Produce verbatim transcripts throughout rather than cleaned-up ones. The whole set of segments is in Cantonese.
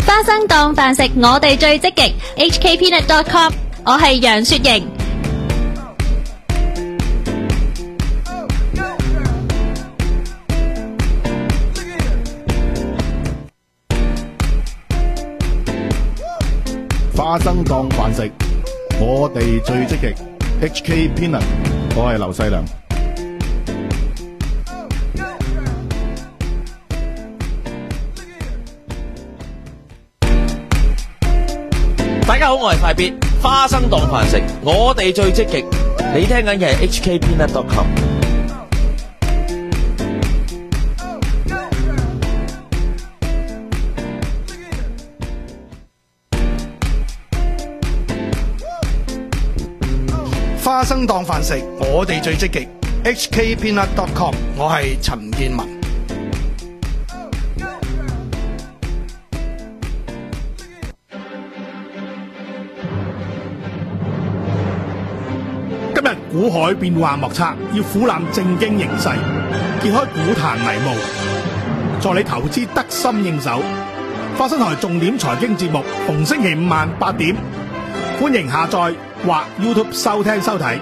花生當飯食，我哋最積極。H K Peanut dot com， 我係楊雪瑩。 花生當飯食，我哋最積極。H K Peanut， 我係劉細良。 大家好，我係快必。花生當飯食，我哋最積極。你聽緊嘅係 H K Peanut dot com。 花生當飯食，我哋最積極。H K Peanut dot com， 我係陳建文。 今日股海變幻莫測，要俯瞰政經形勢，揭開股壇迷霧，助你投資得心應手。花生台重點財經節目，逢星期五晚八點，歡迎下載或 YouTube 收聽收睇。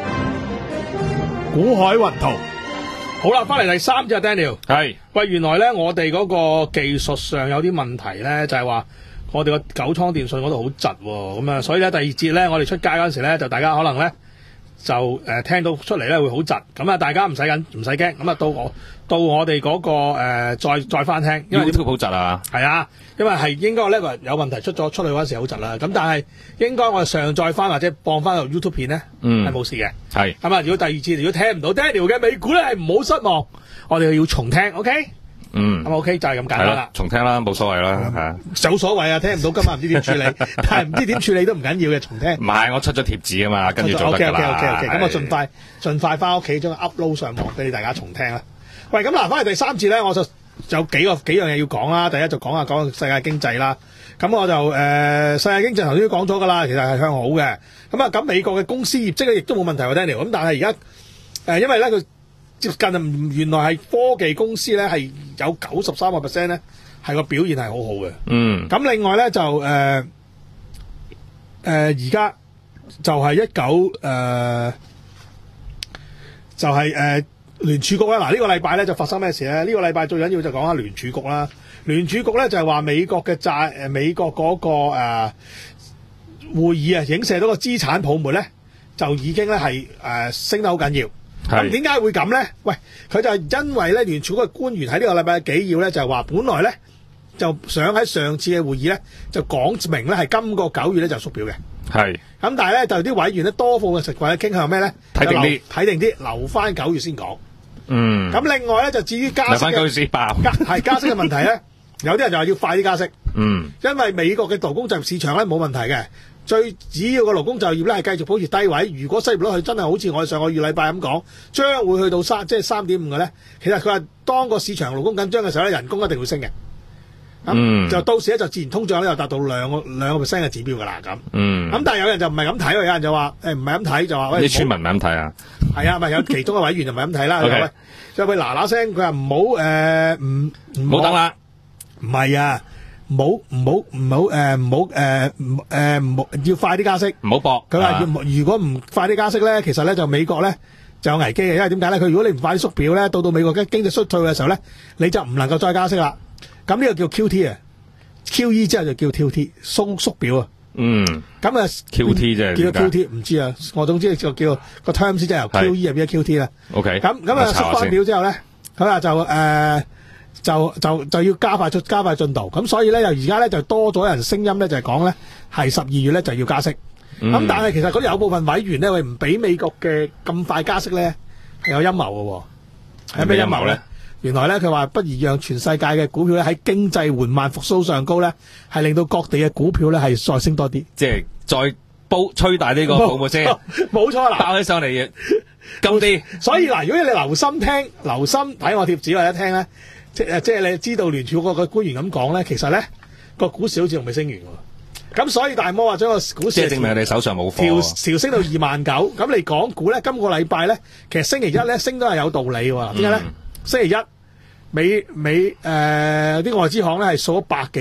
股海雲圖，好啦，翻嚟第三隻 Daniel， 係喂，原來咧我哋嗰個技術上有啲問題咧，就係話我哋個九倉電訊嗰度好窒喎，咁啊，所以咧第二節咧我哋出街嗰陣時咧，就大家可能咧就誒、呃、聽到出嚟咧會好窒，咁啊大家唔使緊，唔使驚，咁啊到我到我哋嗰、那個誒、呃、再再翻聽，因為 YouTube 好窒啊， 係啊，因為係應該呢個有問題出咗出去嗰陣時好窒啦，咁但係應該我哋上載翻或者放翻到 YouTube 片咧，係冇、嗯、事嘅，係咁啊。如果第二次如果聽唔到 Daniel 嘅美股咧，係唔好失望，我哋要重聽 ，OK？ 嗯，咁 OK 就係咁簡單啦， 重聽啦，冇所謂啦，係啊， 有所謂啊，聽唔到今日唔知點處理，但係唔知點處理都唔緊要嘅，重聽。唔係，我出咗貼紙啊嘛，跟住做得㗎啦。 OK OK OK OK，咁我盡快盡快翻屋企將佢 upload 上網俾大家重聽啦。喂，咁嗱，翻嚟第三節咧，我就有幾個幾樣嘢要講啦。第一就講下講世界經濟啦。咁我就誒、呃、世界經濟頭先都講咗㗎啦，其實係向好嘅。咁啊，咁美國嘅公司業績咧亦都冇問題喎 ，Daniel。咁但係而家誒，因為咧佢接近原來係科技公司咧係有九十三個 percent 咧係個表現係好好嘅。嗯。咁另外咧就誒誒而家就係一九誒就係、是、誒。呃聯儲局咧，嗱、這、呢個禮拜咧就發生咩事咧？呢、這個禮拜最緊要就講下聯儲局啦。聯儲局咧就係話美國嘅債誒美國嗰、那個誒、呃、會議啊，影射到個資產泡沫咧，就已經咧係誒升得好緊要。咁點解會咁咧？喂，佢就係因為咧聯儲局嘅官員喺呢個禮拜嘅紀要咧，就係話本來咧就想喺上次嘅會議咧就講明咧係今個九月咧就縮表嘅。係。咁但係咧就啲委員咧多數嘅食位傾向咩咧？睇定啲，睇定啲，留翻九月先講。嗯，咁另外咧就至於加息嘅係加息嘅問題咧，有啲人就話要快啲加息。嗯，因為美國嘅勞工就業市場咧冇問題嘅，最主要嘅勞工就業咧係繼續保持低位。如果失業率佢真係好似我哋上個月禮拜咁講，將會去到三即係三點五嘅咧，其實佢話當個市場勞工緊張嘅時候咧，人工一定會升嘅。咁、嗯、就到時咧就自然通脹咧就達到兩個兩個 percent 嘅指標㗎啦咁。嗯。咁但係有人就唔係咁睇，有人就話誒唔係咁睇，就話喂啲村民唔係咁睇啊。係啊，咪有其中嘅委員就唔係咁睇啦。OK。就喂嗱嗱聲，佢話唔好誒唔唔好等啦。唔係啊，唔好唔好唔好誒唔好誒唔誒唔好要快啲加息。唔好搏。佢話要如果唔快啲加息咧，其實咧就美國咧就有危機嘅，因為點解咧？佢如果你唔快啲縮表咧，到到美國嘅經濟衰退嘅時候咧，你就唔能夠再加息啦。咁呢個叫 Q T 啊 ，Q E 之後就叫 Q T 縮縮表啊。嗯。咁啊 ，Q T 啫，叫 Q T 唔知啊，我總之就叫個 terms 即係由 Q E 入邊嘅 Q T 啦。OK。咁咁啊，縮翻表之後咧，佢話就誒、呃、就就就要加快出加快進度。咁所以咧，就而家咧就多咗人聲音咧，就係講咧係十二月咧就要加息。咁、嗯、但係其實嗰啲有部分委員咧，佢唔俾美國嘅咁快加息咧，係有陰謀嘅。係咩陰謀咧？原來咧，佢話不如讓全世界嘅股票咧喺經濟緩慢復甦上高咧，係令到各地嘅股票咧係再升多啲，即係再煲吹大呢個泡沫先。冇錯啦，爆起上嚟嘅高啲。所以嗱，如果你留心聽、留心睇我貼紙或者聽咧，即係即係你知道聯儲局個官員咁講咧，其實咧個股市好似仲未升完喎。咁所以大摩話將個股市即係證明你手上冇貨，調調升到二萬九。咁你港股咧，今個禮拜咧，其實星期一咧升都係有道理喎。點解咧？星期一美美誒啲、呃、外資行咧係掃咗百幾億，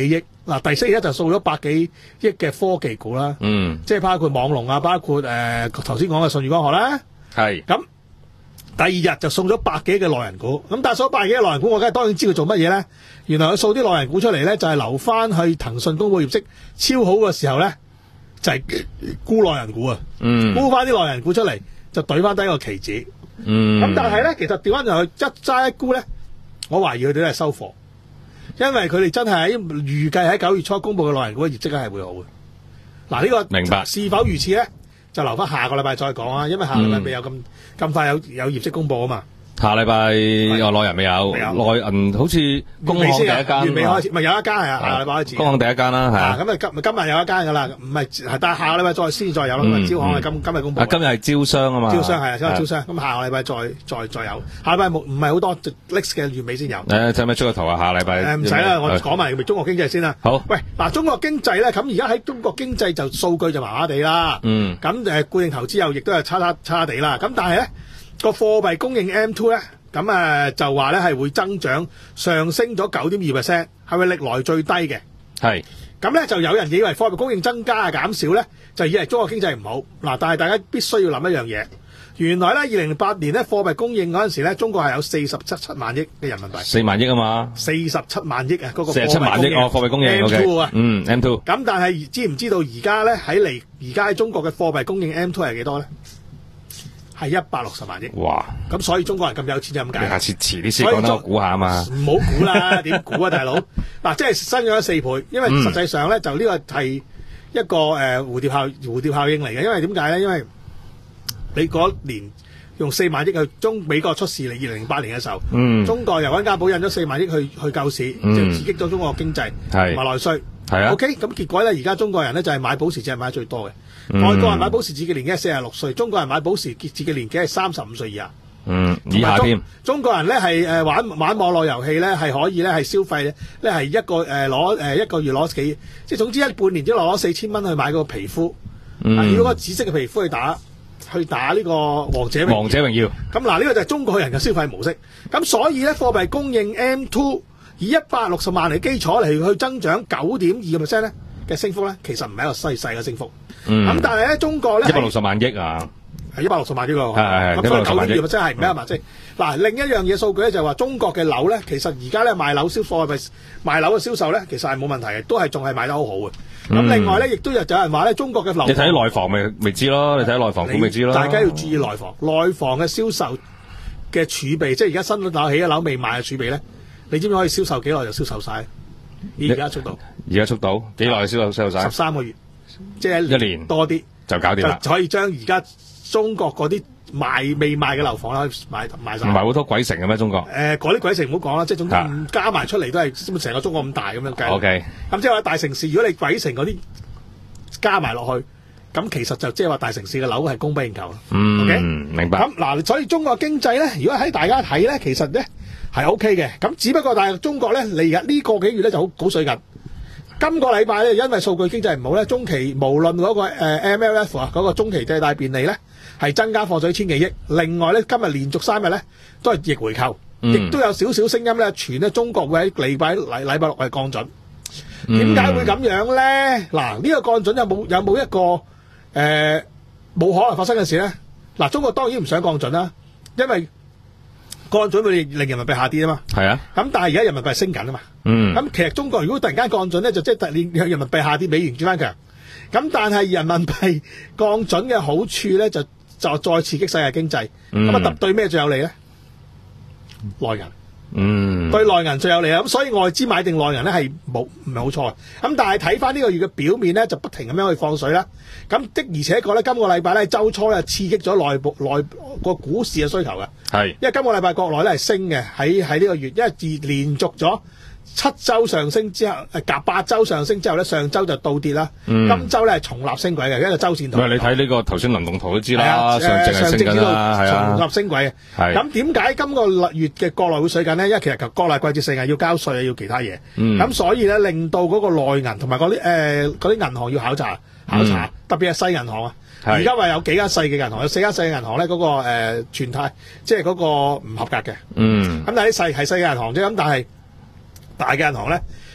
嗱，第四日就掃咗百幾億嘅科技股啦， 嗯， 即係包括網龍啊，包括誒頭先講嘅舜宇光學啦， 係咁第二日就送咗百幾億嘅內人股，咁但係掃百幾億嘅內人股，我梗係當然知佢做乜嘢咧？原來佢掃啲內人股出嚟咧，就係留翻去騰訊公佈業績超好嘅時候咧，就係沽內人股啊， 嗯， 沽翻啲內人股出嚟，就懟翻低個期指， 嗯， 咁但係咧，其實調翻入去一揸一沽咧，我懷疑佢哋都係收貨。因為佢哋真係喺預計喺九月初公佈嘅內人股嘅業績係會好嘅。嗱，呢個明白是否如此咧？就留翻下個禮拜再講啊，因為下個禮拜未有咁咁、嗯、快有有業績公佈啊嘛。 下禮拜有內人未有，內銀好似工行第一間， 月尾開始，咪有一間係啊，下個禮拜開始。 工行第一間啦，係啊。 咁啊今今日有一間㗎啦，唔係，但係下個禮拜再先再有啦。 嗯、 招行係今今日公佈。 啊，今日係招商啊嘛。 招商係啊，今日招商。咁下個禮拜再再再有，下禮拜冇唔係好多 list 嘅月尾先有。 誒，使唔使出個圖啊？下禮拜。誒唔使啦，我講埋中國經濟先啦。 好。 喂，嗱，中國經濟咧，咁而家喺中國經濟就數據就麻麻地啦。 嗯。 咁誒固定投資又亦都係差差差地啦。咁但係咧個貨幣供應 M two 咧。咁誒就話咧係會增長上升咗九點二 percent， 係咪歷來最低嘅？ 係。咁咧就有人以為貨幣供應增加啊減少咧，就以為中國經濟唔好。嗱，但係大家必須要諗一樣嘢，原來咧二零零八年咧貨幣供應嗰陣時咧，中國係有四十七七萬億嘅人民幣。 四萬億啊嘛。四十七萬億啊，嗰、那個四十七萬億哦，貨幣供應 M two 啊， 嗯 M two。 咁但係知唔知道而家咧喺嚟而家喺中國嘅貨幣供應 M two 係幾多咧？係一百六十萬億。哇！咁所以中國人咁有錢就咁解。 你下次遲啲先講得我估下啊嘛。 唔好估啦，點估啊，大佬？嗱，即係增咗四倍，因為實際上咧、嗯、就呢個係一個誒、呃、蝴蝶效蝴蝶效應嚟嘅。因為點解咧？因為你嗰年用四萬億去中美國出事嚟，二零零八年嘅時候，嗯、中國由溫家寶印咗四萬億去去救市，嗯、就刺激咗中國經濟同埋內需。係啊。OK，咁結果咧，而家中國人咧就係買保時捷係買得最多嘅。外國人買保時捷嘅年紀係四十六歲，中國人買保時捷嘅年紀係三十五歲以下。嗯，以下添。中國人咧係誒玩玩網絡遊戲咧係可以咧係消費咧咧係一個誒攞誒一個月攞幾，即係總之一半年之內攞四千蚊去買個皮膚。嗯。如果個紫色嘅皮膚去打去打呢個王者榮。王者榮耀。咁嗱，呢個就係中國人嘅消費模式。咁所以咧貨幣供應 M two 以一百六十萬嚟基礎嚟去增長九點二個 percent 咧嘅升幅咧，其實唔係一個細細嘅升幅。嗯，咁但係咧，中國咧一百六十萬億啊，係一百六十萬億咯，係係係，咁所以九點二 percent 係唔係啊嘛？即係嗱，另一樣嘢數據咧就係話中國嘅樓咧，其實而家咧賣樓銷貨係賣樓嘅銷售咧，其實係冇問題嘅，都係仲係賣得好好嘅。咁、嗯、另外咧，亦都有有人話咧，中國嘅樓你睇內房咪咪知咯，你睇內房股咪知咯。大家要注意內房，內房嘅銷售嘅儲備，即係而家新樓起嘅樓未賣嘅儲備咧，你知唔知可以銷售幾耐就銷售晒？而家速度，而家速度幾耐銷售銷售晒？十三個月。即係一年多啲就搞掂啦，就可以將而家中國嗰啲賣未賣嘅樓房啦，買賣晒。唔係好多鬼城嘅咩？中國誒，嗰啲鬼城唔好講啦，即係總之加埋出嚟都係成個中國咁大咁樣計。O K，咁即係話大城市，如果你鬼城嗰啲加埋落去，咁其實就即係話大城市嘅樓係供不應求。嗯，O K，明白。咁嗱，所以中國經濟咧，如果喺大家睇咧，其實咧係 O K 嘅。咁只不過但係中國咧，嚟緊呢個幾月咧就好好水緊。今個禮拜咧，因為數據經濟唔好咧，中期無論嗰、那個、呃、M L F 啊，嗰個中期借貸便利咧，係增加放水千幾億。另外咧，今日連續三日咧都係逆回購，亦、嗯、都有少少聲音咧傳咧中國會喺禮拜禮禮拜六係降準。點解會咁樣咧？嗱，呢、這個降準有冇有冇一個誒冇、呃、可能發生嘅事咧？嗱，中國當然唔想降準啦，因為降準會令人民幣下跌啊嘛。係啊。咁但係而家人民幣升緊啊嘛。嗯。咁其實中國如果突然間降準咧，就即係令人民幣下跌，美元轉翻強。咁但係人民幣降準嘅好處咧，就就再刺激世界經濟。咁啊特對咩最有利咧？內銀。嗯。對內銀最有利啊！咁所以外資買定內銀咧係冇唔係好錯。咁但係睇翻呢個月嘅表面咧，就不停咁樣去放水啦。咁的而且確咧，今個禮拜咧週初咧刺激咗內部內個股市嘅需求嘅。係。因為今個禮拜國內咧係升嘅，喺喺呢個月，因為自連續咗七週上升之後，誒夾八週上升之後咧，上週就倒跌啦。嗯。今週咧係重立升軌嘅，一個週線圖。唔係你睇呢個頭先輪動圖都知啦，上證係升緊啦，係啊。重立升軌嘅。係。咁點解今個月嘅國內會水緊呢？因為其實國內季節性係要交稅啊，要其他嘢。嗯。咁所以咧，令到嗰個內銀同埋嗰啲誒嗰啲銀行要考察考察，特別係細銀行啊。而家話有幾間細嘅銀行，有四間細嘅銀行咧，嗰、嗰個誒、呃、全貸即係嗰個唔合格嘅。嗯。咁但係啲細係細嘅銀行啫，咁但係大嘅銀行咧，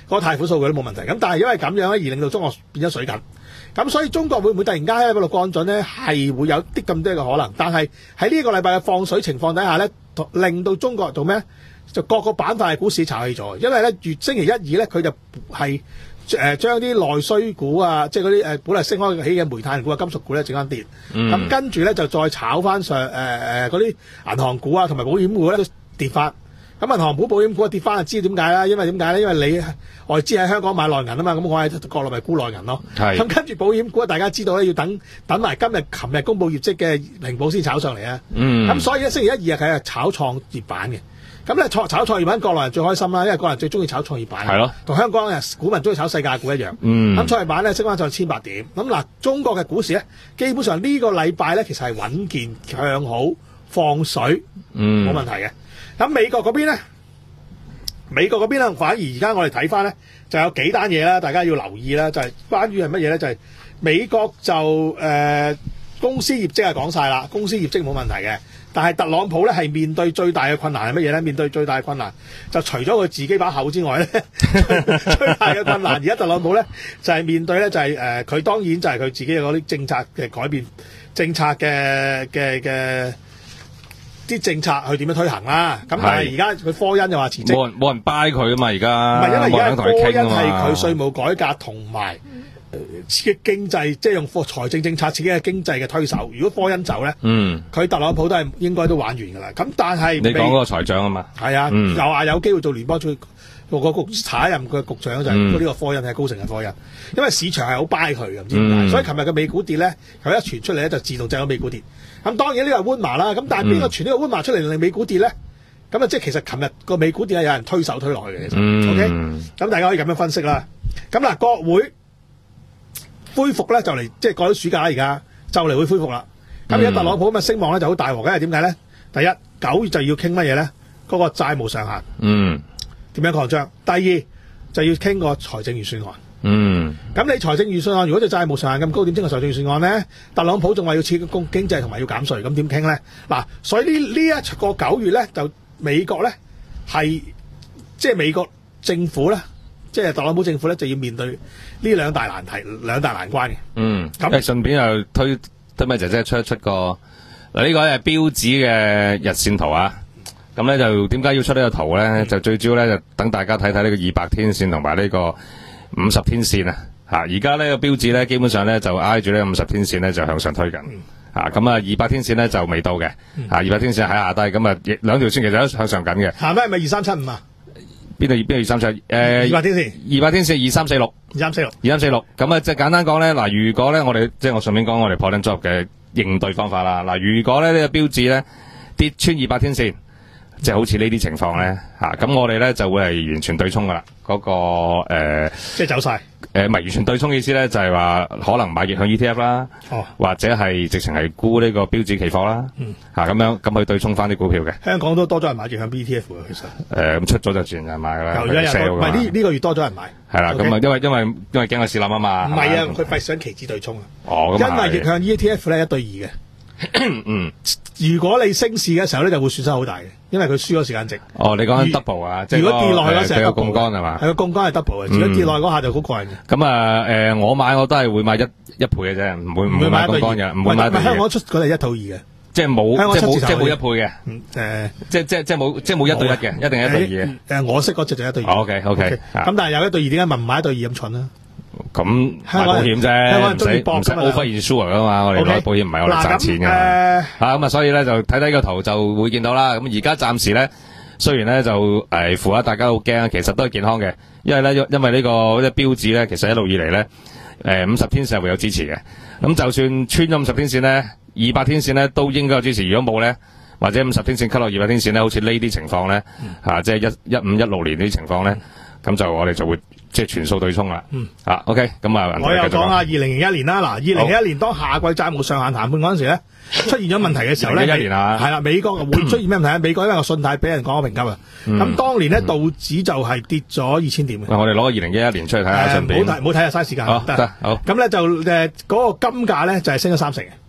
個貸款數據都冇問題。咁但係因為咁樣咧，而令到中國變咗水緊。咁所以中國會唔會突然間喺嗰度降準咧？係會有啲咁多嘅可能。但係喺呢個禮拜嘅放水情況底下咧，令到中國做咩？就各個板塊嘅股市炒起咗。因為咧，月星期一二咧，佢就係誒將啲內需股啊，即係嗰啲誒本來升開起嘅煤炭股啊、金屬股咧整翻跌。咁、嗯、跟住咧就再炒翻上誒誒嗰啲銀行股啊，同埋保險股咧都跌翻。咁銀行股、保險股跌翻就知點解啦？因為點解咧？因為你外資喺香港買內銀啊嘛，咁我喺國內咪沽內銀咯。咁跟住保險股，大家知道咧要等等埋今日、琴日公佈業績嘅平保先炒上嚟啊。咁、嗯、所以咧星期一、二日係炒創業板嘅。咁咧炒炒創業板，國內人最開心啦，因為國內人最中意炒創業板。係咯，同香港人股民中意炒世界股一樣。咁、嗯、創業板咧升翻上千八點。咁嗱，中國嘅股市咧，基本上呢個禮拜咧其實係穩健向好，放水，冇、嗯、問題嘅。咁美國嗰邊咧，美國嗰邊咧，反而而家我哋睇翻咧，就有幾單嘢啦，大家要留意啦，就係、是、關於係乜嘢咧？就係、是、美國就誒、呃、公司業績係講晒啦，公司業績冇問題嘅，但係特朗普咧係面對最大嘅困難係乜嘢咧？面對最大嘅困難就除咗佢自己把口之外咧，最大嘅困難而家特朗普咧就係、是、面對咧就係誒佢當然就係佢自己嗰啲政策嘅改變，政策嘅嘅嘅。啲政策去點樣推行啦？咁但係而家佢科恩又話辭職，冇人冇人 buy 佢啊嘛！而家唔係因為而家科恩係佢稅務改革同埋刺激經濟，即係用財政政策刺激嘅經濟嘅推手。如果科恩走咧，嗯，佢特朗普都係應該都玩完㗎啦。咁但係你講嗰個財長啊嘛，係啊，嗯、又話有機會做聯邦最個個局下一任嘅局長就係呢個科恩係高盛嘅科恩，因為市場係好 buy 佢嘅，唔知點解。嗯、所以琴日嘅美股跌咧，佢一傳出嚟咧就自動制咗美股跌。咁當然呢個係溫麻啦，咁但係邊個傳呢個溫麻出嚟令美股跌咧？咁啊，即係其實琴日個美股跌係有人推手推落去嘅，其實、嗯、，OK，咁大家可以咁樣分析啦。咁嗱，國會恢復咧就嚟，即係過咗暑假而家就嚟會恢復啦。咁而家特朗普咁嘅聲望咧就好大鑊嘅，係點解咧？第一，九月就要傾乜嘢咧？嗰、嗰個債務上限，嗯，點樣擴張？第二就要傾個財政預算案。嗯，咁你財政預算案如果就債務上限咁高，點傾個財政預算案咧？特朗普仲話要刺激經經濟同埋要減稅，咁點傾咧？嗱，所以呢呢一個九月咧，就美國咧係即係美國政府咧，即係特朗普政府咧就要面對呢兩大難題、兩大難關嘅。嗯，咁誒順便又推推咪姐姐出一出個嗱呢個係標指嘅日線圖啊。咁咧就點解要出呢個圖咧？嗯、就最主要咧就等大家睇睇呢個二百天線同埋呢個五十天線啊！嚇，而家呢個標指咧基本上咧就挨住呢個五十天線咧就向上推緊。嚇，咁啊二百天線咧就未到嘅。嚇，二百天線喺下低，咁啊兩條線其實都向上緊嘅。下低係咪二三七五啊？邊度邊度二三七？誒二百天線，二百天線二三四六，二三四六，二三四六。咁啊即係簡單講咧，嗱，如果咧我哋即係我順便講我哋破頂作嘅應對方法啦。嗱，如果咧呢個標指咧跌穿二百天線，即係好似呢啲情況咧，嚇、嗯、咁我哋咧就會係完全對沖噶啦，嗰、那個誒，呃、即係走晒。誒唔係完全對沖嘅意思咧，就係、是、話可能買逆向 E T F 啦，哦、或者係直情係沽呢個標指期貨啦，嚇咁、嗯啊、樣咁去對沖翻啲股票嘅。香港都多咗人買逆向 E T F 嘅，其實誒咁出咗就自然有人買噶啦，有有人唔係呢呢個月多咗人買。係啦，咁啊 Okay?，因為因為因為驚個市冧啊嘛。唔係啊，佢費想期指對沖啊。哦，咁因為逆向 E T F 咧一對二嘅。嗯，如果你升市嘅時候咧，就會損失好大嘅，因為佢輸咗時間值。哦，你講緊 double 啊，即係如果跌落去嗰時係個槓桿係嘛？係個槓桿係 double 嘅，如果跌落去嗰下就好過癮嘅。咁啊，誒，我買我都係會買一一倍嘅啫，唔會唔會買槓桿嘅，唔會買。香港出嗰係一套二嘅，即係冇即係冇即係冇一倍嘅。誒，即係即係即係冇即係冇一對一嘅，一定係一對二嘅。誒，我識嗰隻就一對二。OK OK。咁但係有一對二，點解唔買一對二咁蠢啊？咁買保險啫，唔使唔使 over insure 噶嘛，我哋買保險唔係我哋賺錢嘅。吓咁啊，所以咧就睇睇個圖就會見到啦。咁而家暫時咧，雖然咧就誒符合大家好驚，其實都係健康嘅，因為咧因為呢個啲標指咧，其實一路以嚟咧，誒五十天線係會有支持嘅。咁就算穿咗五十天線咧，二百天線咧都應該有支持。如果冇咧，或者五十天線 cut 落二百天線咧，好似呢啲情況咧，吓即係一一五一六年呢啲情況咧，咁就我哋就會。即係全數對沖啦，嗯，啊 ，OK，咁啊，我又講下二零零一年啦，嗱，二零零一年當夏季債務上限談判嗰陣時咧，出現咗問題嘅時候咧，一年啊，係啦，美國會出現咩問題咧？美國因為個信貸俾人講咗評級啊，咁當年咧道指就係跌咗二千點嘅。我哋攞個二零一一年出嚟睇下順便。唔好睇，唔好睇啊，嘥時間。好，得，好。咁咧就誒嗰個金價咧就係升咗三成嘅。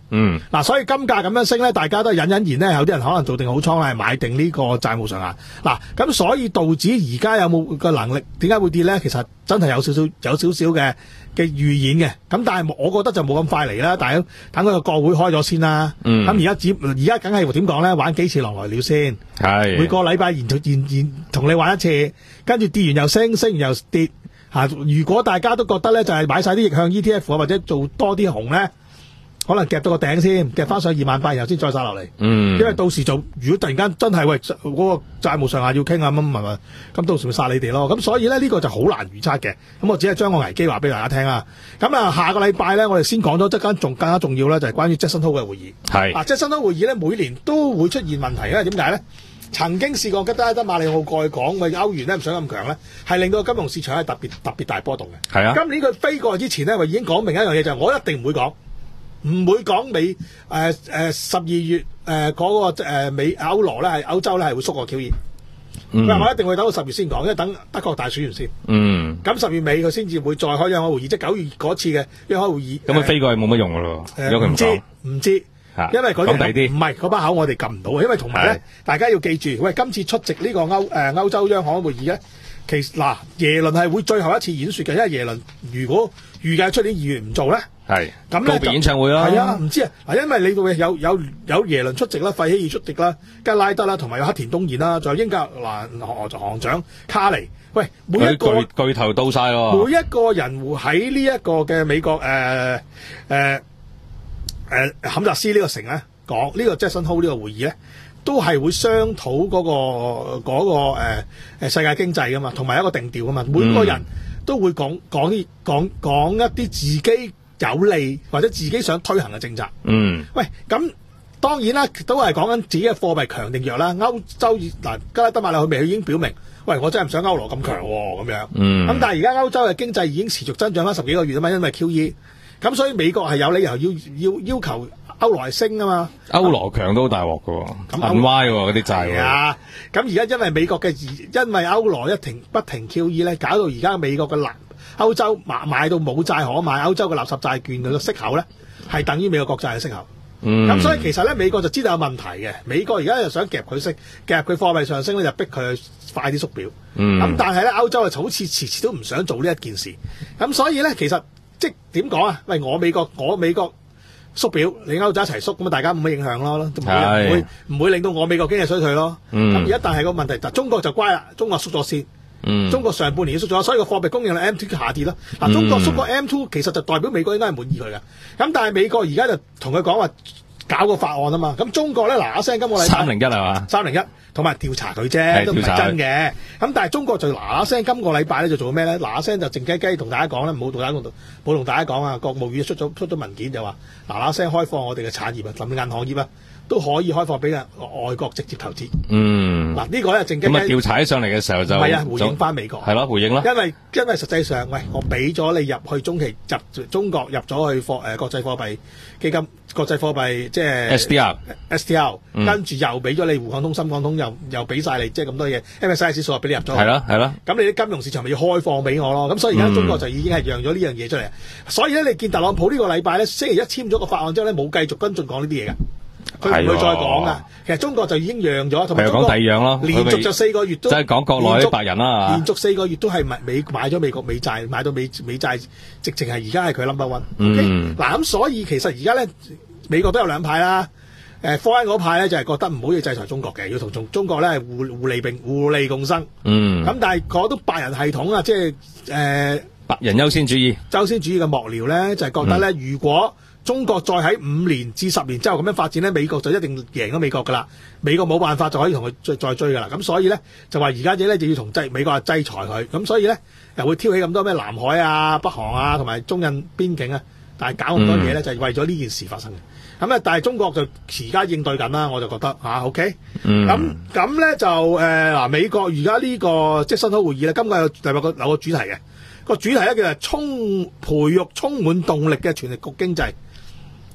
嗯， 嗱、啊，所以金價咁樣升咧，大家都隱隱然咧，有啲人可能做定好倉啦，係買定呢個債務上限。嗱、啊，咁所以道指而家有冇個能力？點解會跌咧？其實真係有少少有少少嘅嘅預演嘅。咁但係我覺得就冇咁快嚟啦。但係等佢個國會開咗先啦。 嗯。 咁而家只而家梗係點講咧？玩幾次狼來了先。 係。 每個禮拜延延延同你玩一次，跟住跌完又升，升完又跌。嚇、啊！如果大家都覺得咧，就係、是、買晒啲逆向 E T F 啊，或者做多啲紅咧。可能夾到個頂先，夾翻上二萬八，然後先再殺落嚟。嗯，因為到時就如果突然間真係喂嗰、那個債務上限要傾啊，咁咪咪咁到時咪殺你哋咯。咁所以咧呢、這個就好難預測嘅。咁我只係將個危機話俾大家聽啊。咁啊下個禮拜咧，我哋先講咗即間仲更加重要咧，就係關於 Jackson Hole 嘅會議。係啊 Jackson Hole 會議咧，每年都會出現問題，因為點解咧？曾經試過吉德德馬里奧過去講，喂歐元咧唔想咁強咧，係令到金融市場係特別特別大波動嘅。係啊，今年佢飛過去之前咧，我已經講明一樣嘢，就係、是、我一定唔會講。唔會講美誒誒十二月誒嗰、呃那個誒、呃、美歐羅咧係歐洲咧係會縮個 Q E，佢話我一定會等到十月先講，因為等德國大選完先。嗯，咁十月尾佢先至會再開央行會議，即係九月嗰次嘅央行會議。咁佢飛過去冇乜用噶咯，如果佢唔知唔知，因為嗰啲唔係嗰把口我哋撳唔到，因為同埋咧大家要記住，喂今次出席呢個歐誒、呃、歐洲央行會議咧，其實嗱、呃、耶倫係會最後一次演說嘅，因為耶倫如果預計出年二月唔做咧。係咁咧，告別演唱會啦。係啊，唔知啊，嗱，因為你度有有有耶倫出席啦，費希爾出席啦，加拉德啦，同埋有黑田東彥啦，仲有英格蘭行行長卡尼。喂，每一個巨巨頭到晒咯。每一個人喺呢一個嘅美國誒誒誒坎澤斯呢個城咧講呢個 Jackson Hole 呢個會議咧，都係會商討嗰、那個嗰、那個誒誒、呃、世界經濟噶嘛，同埋一個定調噶嘛，每個人都會講講啲講講一啲自己有利或者自己想推行嘅政策。嗯，喂，咁當然啦，都係講緊自己嘅貨幣強定弱啦。歐洲嗱，加拉德馬里佢未已經表明，喂，我真係唔想歐羅咁強喎，咁樣。嗯，咁但係而家歐洲嘅經濟已經持續增長翻十幾個月啊嘛，因為 Q E， 咁所以美國係有理由要要要求歐羅係升啊嘛。歐羅強都好大鑊㗎喎，銀歪喎嗰啲債。係啊，咁而家因為美國嘅因為歐羅一停不停 Q E 咧，搞到而家美國嘅難。歐洲買買到冇債可買，歐洲嘅垃圾債券嘅息口咧係等於美國國債嘅息口。嗯，咁所以其實咧美國就知道有問題嘅，美國而家又想夾佢息，夾佢貨幣上升咧就逼佢快啲縮表。嗯，咁但係咧歐洲就好似遲遲都唔想做呢一件事。咁所以咧其實即點講啊？喂，我美國我美國縮表，你歐洲一齊縮，咁啊大家冇乜影響咯，唔會唔會令到我美國經濟衰退咯。嗯，咁而家但係個問題就中國就乖啦，中國縮咗先。嗯，中國上半年已經縮咗，所以個貨幣供應量 M 二 下跌咯。嗱、嗯，中國縮個 M 二 其實就代表美國應該係滿意佢嘅。咁但係美國而家就同佢講話搞個法案啊嘛。咁中國咧嗱嗱聲今個禮拜三零一係嘛？三零一同埋調查佢啫，都唔係真嘅。咁但係中國就嗱嗱聲今個禮拜咧就做咩咧？嗱嗱聲就靜雞雞同大家講咧，唔好同大家講，冇同大家講啊。國務院出咗出咗文件就話嗱嗱聲開放我哋嘅產業啊，甚至銀行業啊。都可以開放俾人外國直接投資。嗯，嗱、這個、呢個咧正經。咁啊調查起上嚟嘅時候就係啊，回應翻美國。係咯，回應咯。因為因為實際上，喂，我俾咗你入去中期入中國入咗去貨誒、呃、國際貨幣基金、國際貨幣即係 S D R、S D R，、嗯、跟住又俾咗你滬港通、深港通，又又俾晒你，即係咁多嘢。因為 S I 指數俾你入咗。係咯，係咯。咁你啲金融市場咪要開放俾我咯？咁所以而家中國就已經係讓咗呢樣嘢出嚟。所以咧，你見特朗普呢個禮拜咧，星期一簽咗個法案之後咧，冇繼續跟進講呢啲嘢㗎。佢唔會再講噶，其實中國就已經讓咗，同埋講第二樣咯。連續就四個月都即係講國內啲白人啦，連續四個月都係買美買咗美國美債，買到美美債，直情係而家係佢 number one。嗯，嗱咁所以其實而家咧，美國都有兩派啦。誒，科恩嗰派咧就係覺得唔好要制裁中國嘅，要同中中國咧互互利並互利共生。嗯，咁但係嗰都白人系統啊，即係誒白人優先主義、優先主義嘅幕僚咧，就係覺得咧，如果中國再喺五年至十年之後咁樣發展咧，美國就一定贏咗美國噶啦，美國冇辦法就可以同佢再再追噶啦。咁所以咧就話而家嘢咧就要同制美國制裁佢，咁所以咧又會挑起咁多咩南海啊、北韓啊同埋中印邊境啊，但係搞咁多嘢咧、嗯、就係為咗呢件事發生嘅。咁啊，但係中國就而家應對緊啦，我就覺得嚇、啊、OK。咁咁咧就誒嗱、呃，美國而家呢個即係Jackson Hole會議咧，今個有有個有個主題嘅個主題咧叫做充培育充滿動力嘅全力局經濟。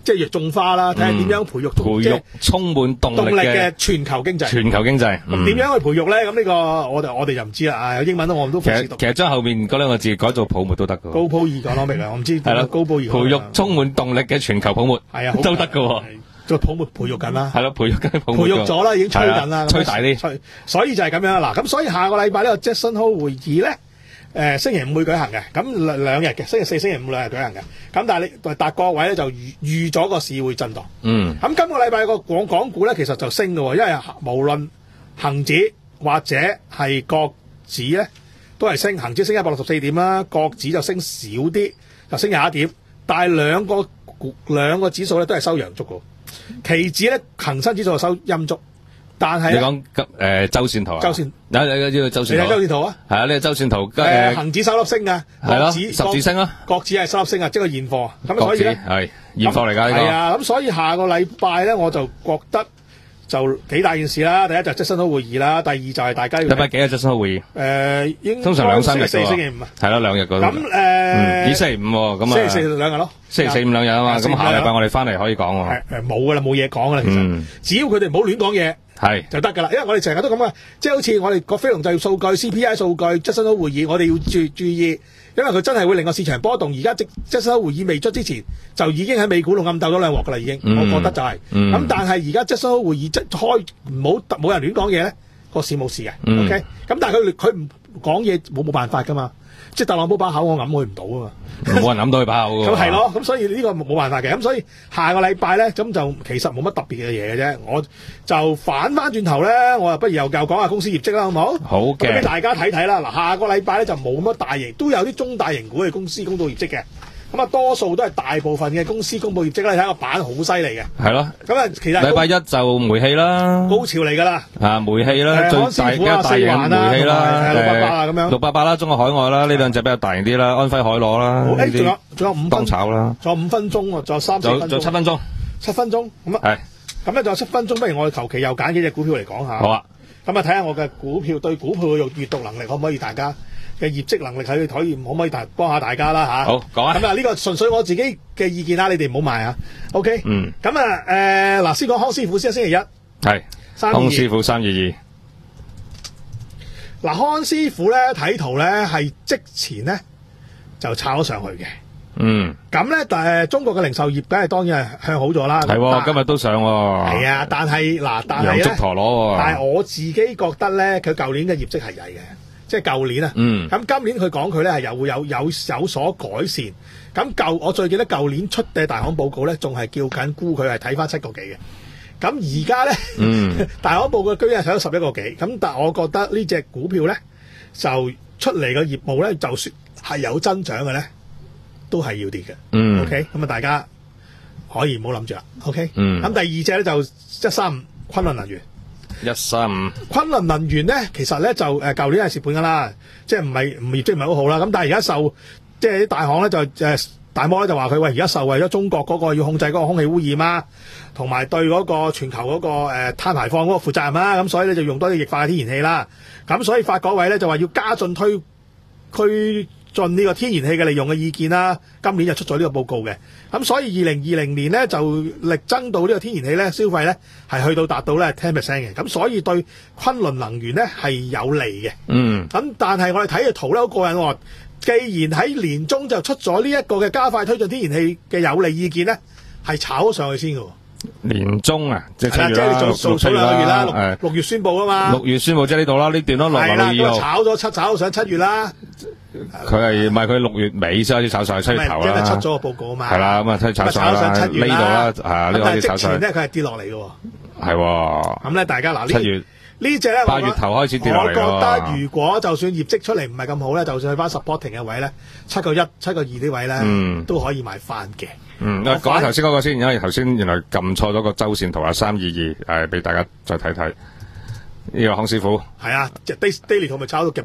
即係種花啦，睇下點樣培育培育充滿動力嘅全球經濟。 全球經濟咁點樣去培育咧？咁呢個我哋我哋就唔知啦。啊，有英文我唔都其實其實將後面嗰兩個字改做泡沫都得㗎。 高泡爾講咯，明我唔知。係啦，高泡爾培育充滿動力嘅全球泡沫係啊，都得㗎。 做泡沫培育緊啦， 係咯，培育緊泡沫。 培育咗啦，已經吹緊啦， 吹大啲。 所以就係咁樣啦。嗱，咁所以下個禮拜呢個 Jackson Hole 會議咧。誒、呃、星期五會舉行嘅，咁兩兩日嘅，星期四、星期五兩日舉行嘅。咁但係你達各位咧就預預咗個市會震盪。嗯。咁今個禮拜個港港股咧其實就升嘅喎，因為無論恒指或者係國指咧都係升，恒指升一百六十四點啦，國指就升少啲，就升廿一點。但係兩個兩個指數咧都係收陽燭嘅，期指咧恒生指數就收陰燭。但係你講誒周線圖啊？ 周線有有有呢個周線圖。你睇周線圖啊？ 係啊，呢個周線圖誒恒指收粒升啊， 國指十字星啊， 國指係收粒升啊，即係個現貨。咁所以咧係現貨嚟㗎呢個。 係啊，咁所以下個禮拜咧，我就覺得就幾大件事啦。第一就係Jackson Hole會議啦，第二就係大家要禮拜幾啊Jackson Hole會議？ 誒，應通常兩三日四星期五啊。 係咯，兩日嗰度。 咁誒， 以星期五喎，咁啊。 星期四兩日咯。 星期四五兩日啊嘛，咁下禮拜我哋翻嚟可以講喎。 誒冇㗎啦，冇嘢講㗎啦，其實只要佢哋唔好亂講嘢。 係就得㗎啦，因為我哋成日都咁啊，即係好似我哋個非農就業數據、C P I 數據、Jackson Hole會議，我哋要注注意，因為佢真係會令個市場波動。而家即 Jackson Hole會議未出之前，就已經喺美股度暗鬥咗兩鑊㗎啦，已經。嗯、我覺得就係、是。咁、嗯、但係而家Jackson Hole會議即開唔好冇人亂講嘢咧，個市冇事嘅。嗯、OK，咁但係佢佢唔講嘢冇冇辦法㗎嘛，即係特朗普把口我揞佢唔到啊嘛。 冇人諗到佢把口㗎。 咁係咯，咁所以呢個冇辦法嘅。咁所以下個禮拜咧，咁就其實冇乜特別嘅嘢嘅啫。我就反翻轉頭咧，我又不如又又講下公司業績啦，好唔好？好嘅。咁俾大家睇睇啦。嗱，下個禮拜咧就冇乜大型，都有啲中大型股嘅公司公布業績嘅。咁啊，多數都係大部分嘅公司公布業績咧，你睇個板好犀利嘅。係咯。咁啊，其實禮拜一就煤氣啦，高潮嚟㗎啦。啊，煤氣啦，最大嘅大型煤氣啦，六八八啊咁樣。六八八啦，中國海外啦，呢兩隻比較大型啲啦，安徽海螺啦。誒，仲有仲有五分當炒啦，仲有五分鐘喎，仲有三四分鐘。仲有七分鐘。七分鐘咁啊。係。咁咧仲有七分鐘，不如我哋求其又揀幾隻股票嚟講下。好啊。咁啊，睇下我嘅股票對股票嘅閱讀能力可唔可以大家？嘅業績能力係可以可唔可以幫下大家啦嚇？好講啊！咁啊呢個純粹我自己嘅意見啦，你哋唔好買啊。OK。嗯。咁啊誒嗱，先講康師傅先，星期一係康師傅三二二。嗱，康師傅咧睇圖咧係即前咧就炒咗上去嘅。嗯。咁咧誒中國嘅零售業梗係當然係向好咗啦。係今日都上喎。係啊，但係嗱，但係咧，但係我自己覺得咧，佢舊年嘅業績係曳嘅。即係舊年啊，咁、嗯、今年佢講佢咧係又會有有有所改善。咁舊我最記得舊年出嘅大行報告咧，仲係叫緊估佢係睇翻七個幾嘅。咁而家咧，嗯、大行報告居然係睇到十一個幾。咁但係我覺得呢隻股票咧，就出嚟嘅業務咧，就算係有增長嘅咧，都係要跌嘅。嗯、OK，咁啊大家可以唔好諗住啦。OK，咁、嗯、第二隻咧就一三五昆侖能源。一三五，昆侖能源咧，其實咧就誒舊年係蝕本噶啦，即係唔係唔業績唔係好好啦。咁但係而家受即係啲大行咧就誒大摩咧就話佢喂而家受惠咗中國嗰個要控制嗰個空氣污染啊，同埋對嗰個全球嗰個誒碳排放嗰個負責任啦。咁所以咧就用多啲液化嘅天然氣啦。咁所以發改委咧就話要加進推推進呢個天然氣嘅利用嘅意見啦。今年就出咗呢個報告嘅。咁所以二零二零年咧就力爭到呢個天然氣咧消費咧係去到達到咧 ten percent 嘅，咁所以對昆侖能源咧係有利嘅。嗯。咁但係我哋睇嘅圖咧好過癮喎，既然喺年中就出咗呢一個嘅加快推進天然氣嘅有利意見咧，係炒咗上去先嘅。年中啊，即係七月啦，即係你做做早兩個月啦，六六月宣佈啊嘛。六月宣佈即係呢度啦，呢段咯，六月二號。炒咗七炒到上七月啦。佢係唔係佢六月尾先開始炒上去七月頭啦？因為出咗個報告啊嘛。係啦，咁啊推炒上啦，呢度啦，係呢個開始炒上。但係之前咧，佢係跌落嚟嘅。係喎。咁咧，大家嗱呢七月呢隻咧，八月頭開始跌落嚟。我覺得如果就算業績出嚟唔係咁好咧，就算去翻 supporting 嘅位咧，七個一、七個二呢位咧，嗯，都可以買翻嘅。嗯，講下頭先嗰個先，因為頭先原來撳錯咗個周線圖啊，三二二，誒，俾大家再睇睇呢個康師傅。係啊，即係 daily 圖咪炒到夾到爆。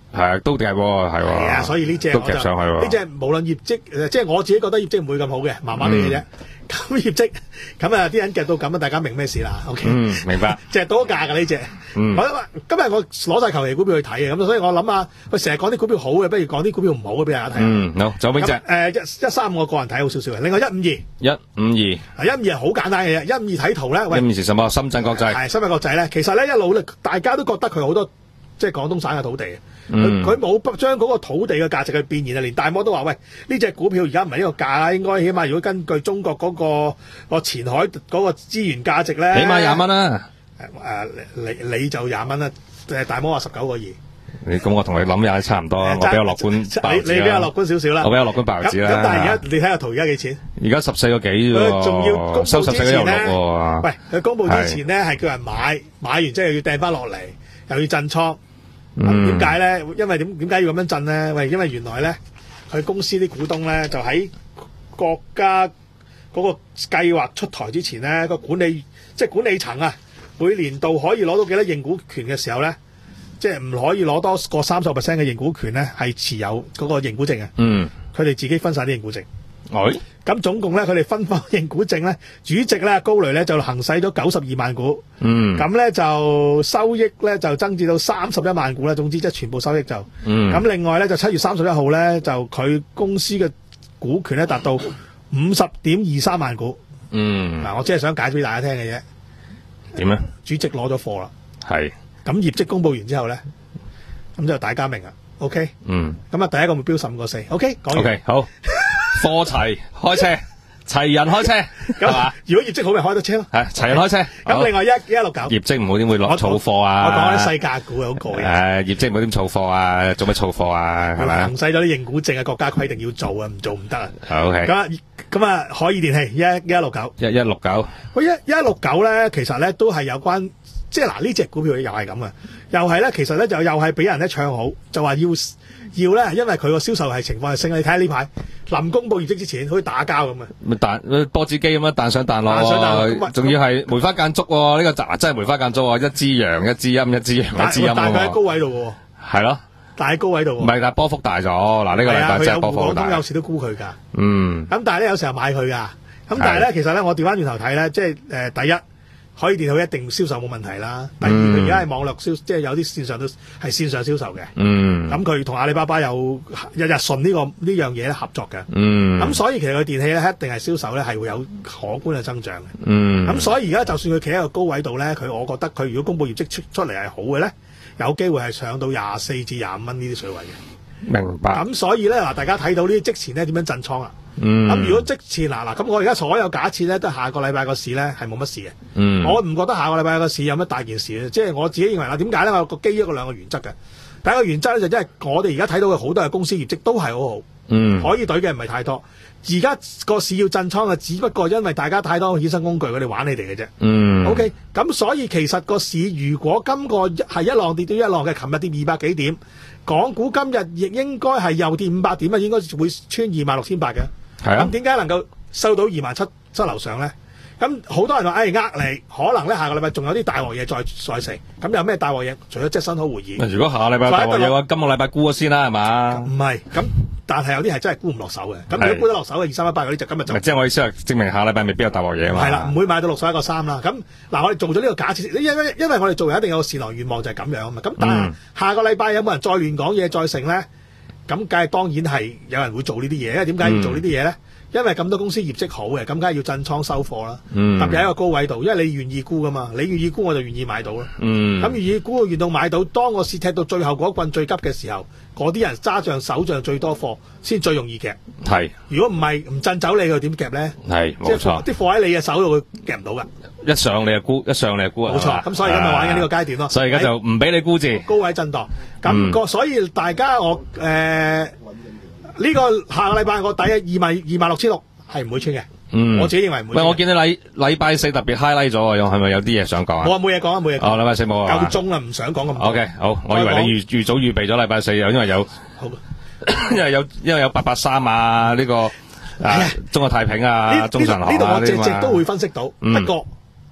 係啊，都夾喎，係喎。 係啊，所以呢隻都夾上去喎。 呢隻無論業績，誒，即係我自己覺得業績唔會咁好嘅，麻麻地嘅啫。咁業績咁啊，啲人夾到咁啊，大家明咩事啦 ？OK， 嗯，明白。 即係多價㗎呢隻。 嗯。 好啦，今日我攞晒求其股票去睇嘅，咁所以我諗下，佢成日講啲股票好嘅，不如講啲股票唔好嘅俾大家睇。 嗯，好，仲有邊隻？ 誒一一三五，我個人睇好少少嘅。另外一五二。 一五二。 啊，一五二係好簡單嘅啫，一五二睇圖咧，喂。 一五二是什麼？深圳國際。 係深圳國際咧，其實咧一路咧，大家都覺得佢好多即係廣東省嘅土地。佢佢冇將嗰個土地嘅價值去變現啊！連大摩都話：喂，呢隻股票而家唔係呢個價啦，應該起碼如果根據中國嗰、嗰個前海嗰個資源價值咧， 起碼廿蚊啦。 誒、呃、你你就廿蚊啦，誒大摩話十九個二。 你咁我同你諗嘢差唔多，我比較樂觀爆你你比較樂觀少少啦。 我比較樂觀爆子啦。 咁但係而家你睇下圖，而家幾錢？ 而家十四個幾喎。 仲要公佈之前咧，喂，佢公佈之前咧係叫人買，買完之後又要掟翻落嚟，又要震倉。點解咧？因為點點解要咁樣震咧？喂，因為原來咧，佢公司啲股東咧就喺國家嗰個計劃出台之前咧，個管理即係管理層啊，每年度可以攞到幾多認股權嘅時候咧，即係唔可以攞多過三十 percent 嘅認股權咧，係持有嗰個認股證啊。嗯，佢哋自己分晒啲認股證。 哎， 咁總共咧，佢哋分翻認股證咧，主席咧高雷咧就行使咗九十二萬股，嗯，咁咧就收益咧就增至到三十一萬股啦。總之即係全部收益就，嗯，咁另外咧就七月三十一號咧就佢公司嘅股權咧達到五十點二三萬股，嗯，嗱我只係想解俾大家聽嘅啫。 點咧？ 主席攞咗貨啦， 係，咁業績公佈完之後咧，咁就大家明啦 ，OK，嗯，咁啊第一個目標十五個四 ，OK， 講完 ，OK 好。貨齊開車，齊人開車，係嘛？ 如果業績好，咪開到車咯。係齊人開車。 咁另外一一六九， 業績唔好點會落儲貨啊？ 我講啲細價股好過癮。 誒，業績唔好點儲貨啊？做乜儲貨啊？係咪？ 行使咗啲認股證啊，國家規定要做啊，唔做唔得啊。 OK。 咁啊，咁啊，海爾電器一一六九， 一一六九。 喂，一一六九咧，其實咧都係有關，即係嗱呢隻股票又係咁啊，又係咧，其實咧就又係俾人咧唱好，就話要要咧，因為佢個銷售係情況係升，你睇下呢排。臨公佈業績之前，好似打交咁啊！ 咪彈波子機咁樣彈上彈落，仲要係梅花間竹喎！呢個真真係梅花間竹喎！一支陽，一支陰，一支陽，一支陰喎！但係佢喺高位度喎。係咯，但係喺高位度喎。唔係，但係波幅大咗。嗱，呢個禮拜真係波幅大。廣東有時都估佢㗎。嗯。咁但係咧，有時候買佢㗎。咁但係咧，其實咧，我調翻轉頭睇咧，即係誒第一。海爾電器一定銷售冇問題啦。第二，佢而家係網絡銷，即係有啲線上都係線上銷售嘅。嗯，咁佢同阿里巴巴有日日順呢個呢樣嘢咧合作嘅。嗯，咁所以其實佢電器咧一定係銷售咧係會有可觀嘅增長嘅。嗯，咁所以而家就算佢企喺個高位度咧，佢我覺得佢如果公佈業績出出嚟係好嘅咧，有機會係上到廿四至廿五蚊呢啲水位嘅。明白。咁所以咧嗱，大家睇到呢啲即前咧點樣震倉啊？嗯，咁如果即前嗱嗱，咁我而家所有假設咧，都係下個禮拜個市咧係冇乜事嘅。嗯，我唔覺得下個禮拜個市有乜大件事嘅，即係我自己認為啦。點解咧？我有個基於個兩個原則嘅。第一個原則咧就即係我哋而家睇到嘅好多嘅公司業績都係好好，嗯，可以懟嘅唔係太多。而家個市要震倉嘅，只不過因為大家太多衍生工具，佢哋玩你哋嘅啫。嗯 ，OK，咁所以其實個市如果今個係一浪跌到一浪嘅，琴日跌二百幾點，港股今日亦應該係又跌五百點啊，應該會穿二萬六千八嘅。係啊，咁點解能夠收到二萬七七樓上咧？咁好多人話誒呃你，可能咧下個禮拜仲有啲大鑊嘢再再成。咁有咩大鑊嘢？除咗即係新好會議。如果下個禮拜有大鑊嘢嘅話，今個禮拜沽咗先啦，係嘛？唔係，咁但係有啲係真係沽唔落手嘅。咁如果沽得落手嘅二三一八嗰啲就今日就。即係我意思係證明下個禮拜未必有大鑊嘢啊嘛。係啦，唔會買到六十一個三啦。咁嗱，我哋做咗呢個假設，因因因為我哋做人一定有個善良願望就係咁樣啊嘛。咁但係下個禮拜有冇人再亂講嘢再成咧？咁梗係當然係有人會做呢啲嘢，因為點解要做呢啲嘢咧？因為咁多公司業績好嘅，咁梗係要震倉收貨啦。嗯、特別喺一個高位度，因為你願意沽噶嘛，你願意沽我就願意買到啦。咁、嗯、願意沽願到買到，當個市踢到最後嗰一棍最急嘅時候，嗰啲人揸仗手仗最多貨，先最容易夾。係，如果唔係唔震走你，佢點夾咧？係，冇錯。啲貨喺你嘅手度，佢夾唔到噶。一上你就沽，一上你就沽啊！冇錯。咁所以今日玩緊呢個階段咯。所以而家就唔俾你沽字，高位震盪。咁、嗯、個所以大家我誒。呃呢個下個禮拜我底二萬二萬六千六係唔會穿嘅，嗯，我自己認為唔會。喂，我見你禮禮拜四特別 highlight 咗喎，係咪有啲嘢想講啊？冇啊，冇嘢講啊，冇嘢講。哦，禮拜四冇啊。夠鐘啦，唔想講咁多。O K，好，我以為你預預早預備咗禮拜四，因為有，好，因為有因為有八八三啊，呢個啊中國太平啊，中信行啊，呢度我隻隻都會分析到，不過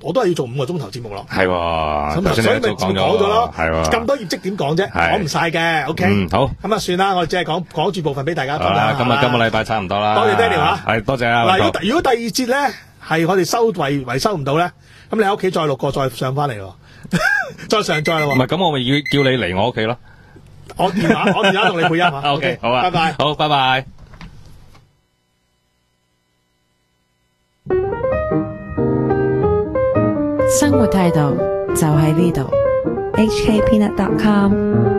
我都係要做五個鐘頭節目咯。 係喎， 咁所以咪講咗咯。 係喎， 咁多業績點講啫？講唔晒嘅。OK。嗯，好。咁啊，算啦，我哋只係講講住部分俾大家。好啦， 咁啊，今個禮拜差唔多啦。 多謝 Daniel 啊。 係，多謝啊。 嗱，如果如果第二節咧係我哋收維維修唔到咧，咁你喺屋企再錄過再上翻嚟咯，再上載咯。 唔係，咁我咪要叫你嚟我屋企咯。 我電話，我電話同你配音啊。 OK，好啊， 拜拜。 好，拜拜。 生活態度就喺呢度。H K Peanut dot com